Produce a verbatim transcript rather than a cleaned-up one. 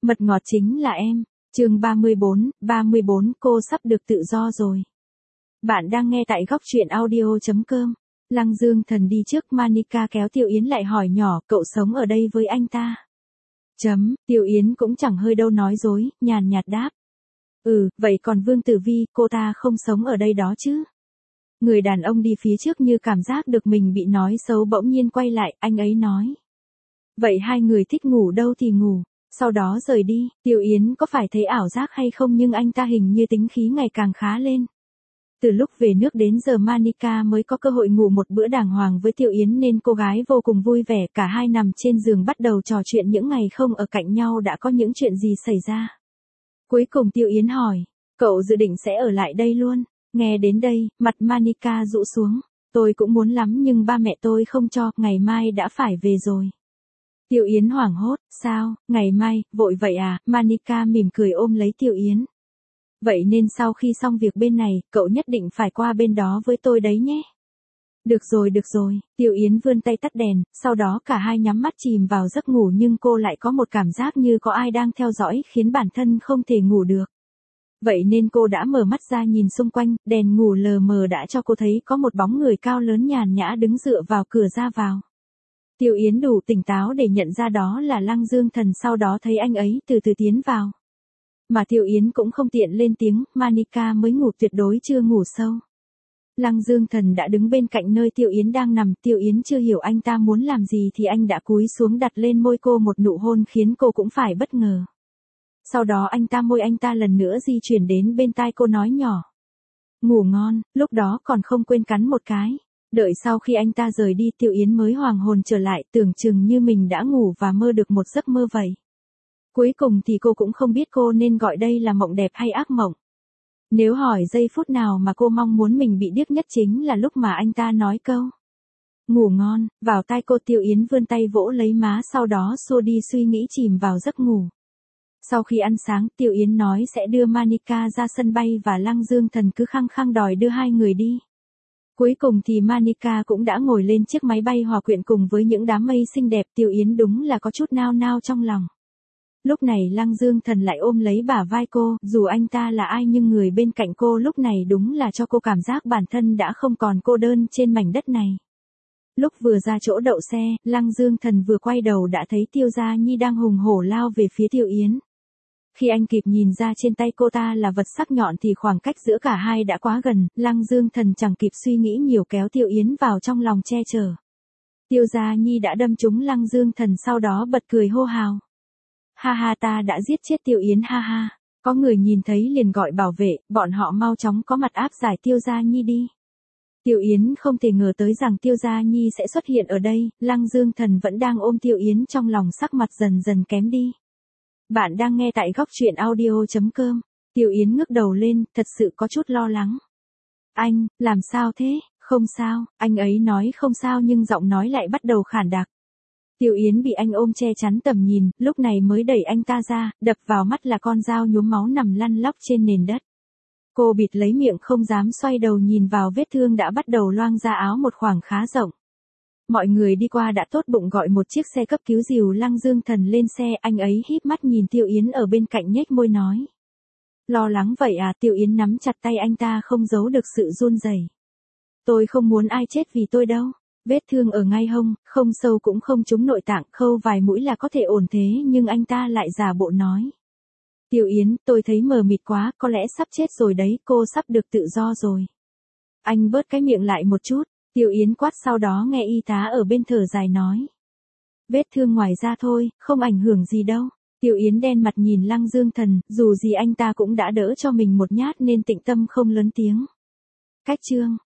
Mật ngọt chính là em. Chương ba mươi bốn, ba mươi bốn cô sắp được tự do rồi. Bạn đang nghe tại góc truyện audio chấm com. Lăng Dương Thần đi trước, Manica kéo Tiêu Yến lại hỏi nhỏ, cậu sống ở đây với anh ta. Chấm, Tiêu Yến cũng chẳng hơi đâu nói dối, nhàn nhạt đáp. Ừ, vậy còn Vương Tử Vi, cô ta không sống ở đây đó chứ? Người đàn ông đi phía trước như cảm giác được mình bị nói xấu bỗng nhiên quay lại, anh ấy nói. Vậy hai người thích ngủ đâu thì ngủ, sau đó rời đi. Tiêu Yến có phải thấy ảo giác hay không, nhưng anh ta hình như tính khí ngày càng khá lên. Từ lúc về nước đến giờ Manica mới có cơ hội ngủ một bữa đàng hoàng với Tiêu Yến nên cô gái vô cùng vui vẻ, cả hai nằm trên giường bắt đầu trò chuyện những ngày không ở cạnh nhau đã có những chuyện gì xảy ra. Cuối cùng Tiêu Yến hỏi, cậu dự định sẽ ở lại đây luôn? Nghe đến đây, mặt Manica rũ xuống, tôi cũng muốn lắm nhưng ba mẹ tôi không cho, ngày mai đã phải về rồi. Tiêu Yến hoảng hốt, sao, ngày mai, vội vậy à? Manica mỉm cười ôm lấy Tiêu Yến. Vậy nên sau khi xong việc bên này, cậu nhất định phải qua bên đó với tôi đấy nhé. Được rồi được rồi, Tiêu Yến vươn tay tắt đèn, sau đó cả hai nhắm mắt chìm vào giấc ngủ, nhưng cô lại có một cảm giác như có ai đang theo dõi khiến bản thân không thể ngủ được. Vậy nên cô đã mở mắt ra nhìn xung quanh, đèn ngủ lờ mờ đã cho cô thấy có một bóng người cao lớn nhàn nhã đứng dựa vào cửa ra vào. Tiêu Yến đủ tỉnh táo để nhận ra đó là Lăng Dương Thần, sau đó thấy anh ấy từ từ tiến vào. Mà Tiêu Yến cũng không tiện lên tiếng, Manica mới ngủ tuyệt đối chưa ngủ sâu. Lăng Dương Thần đã đứng bên cạnh nơi Tiêu Yến đang nằm, Tiêu Yến chưa hiểu anh ta muốn làm gì thì anh đã cúi xuống đặt lên môi cô một nụ hôn khiến cô cũng phải bất ngờ. Sau đó anh ta môi anh ta lần nữa di chuyển đến bên tai cô nói nhỏ. Ngủ ngon, lúc đó còn không quên cắn một cái. Đợi sau khi anh ta rời đi, Tiêu Yến mới hoàng hồn trở lại, tưởng chừng như mình đã ngủ và mơ được một giấc mơ vậy. Cuối cùng thì cô cũng không biết cô nên gọi đây là mộng đẹp hay ác mộng. Nếu hỏi giây phút nào mà cô mong muốn mình bị điếc nhất chính là lúc mà anh ta nói câu ngủ ngon, vào tai cô. Tiêu Yến vươn tay vỗ lấy má, sau đó xua đi suy nghĩ chìm vào giấc ngủ. Sau khi ăn sáng, Tiêu Yến nói sẽ đưa Manica ra sân bay và Lăng Dương Thần cứ khăng khăng đòi đưa hai người đi. Cuối cùng thì Manica cũng đã ngồi lên chiếc máy bay hòa quyện cùng với những đám mây xinh đẹp. Tiêu Yến đúng là có chút nao nao trong lòng. Lúc này Lăng Dương Thần lại ôm lấy bả vai cô, dù anh ta là ai nhưng người bên cạnh cô lúc này đúng là cho cô cảm giác bản thân đã không còn cô đơn trên mảnh đất này. Lúc vừa ra chỗ đậu xe, Lăng Dương Thần vừa quay đầu đã thấy Tiêu Gia Nhi đang hùng hổ lao về phía Tiêu Yến. Khi anh kịp nhìn ra trên tay cô ta là vật sắc nhọn thì khoảng cách giữa cả hai đã quá gần, Lăng Dương Thần chẳng kịp suy nghĩ nhiều kéo Tiêu Yến vào trong lòng che chở. Tiêu Gia Nhi đã đâm trúng Lăng Dương Thần, sau đó bật cười hô hào. Ha ha, ta đã giết chết Tiêu Yến ha ha. Có người nhìn thấy liền gọi bảo vệ, bọn họ mau chóng có mặt áp giải Tiêu Gia Nhi đi. Tiêu Yến không thể ngờ tới rằng Tiêu Gia Nhi sẽ xuất hiện ở đây, Lăng Dương Thần vẫn đang ôm Tiêu Yến trong lòng, sắc mặt dần dần kém đi. Bạn đang nghe tại góc truyện audio chấm com. Tiêu Yến ngước đầu lên, thật sự có chút lo lắng. Anh, làm sao thế? Không sao, anh ấy nói không sao nhưng giọng nói lại bắt đầu khản đặc. Tiêu Yến bị anh ôm che chắn tầm nhìn, lúc này mới đẩy anh ta ra, đập vào mắt là con dao nhuốm máu nằm lăn lóc trên nền đất. Cô bịt lấy miệng không dám xoay đầu nhìn vào vết thương đã bắt đầu loang ra áo một khoảng khá rộng. Mọi người đi qua đã tốt bụng gọi một chiếc xe cấp cứu dìu Lăng Dương Thần lên xe, anh ấy híp mắt nhìn Tiêu Yến ở bên cạnh nhếch môi nói. Lo lắng vậy à? Tiêu Yến nắm chặt tay anh ta không giấu được sự run rẩy. Tôi không muốn ai chết vì tôi đâu. Vết thương ở ngay hông, không sâu cũng không trúng nội tạng, khâu vài mũi là có thể ổn thế, nhưng anh ta lại giả bộ nói. Tiêu Yến, tôi thấy mờ mịt quá, có lẽ sắp chết rồi đấy, cô sắp được tự do rồi. Anh bớt cái miệng lại một chút, Tiêu Yến quát, sau đó nghe y tá ở bên thở dài nói. Vết thương ngoài da thôi, không ảnh hưởng gì đâu. Tiêu Yến đen mặt nhìn Lăng Dương Thần, dù gì anh ta cũng đã đỡ cho mình một nhát nên tịnh tâm không lớn tiếng. Cách chương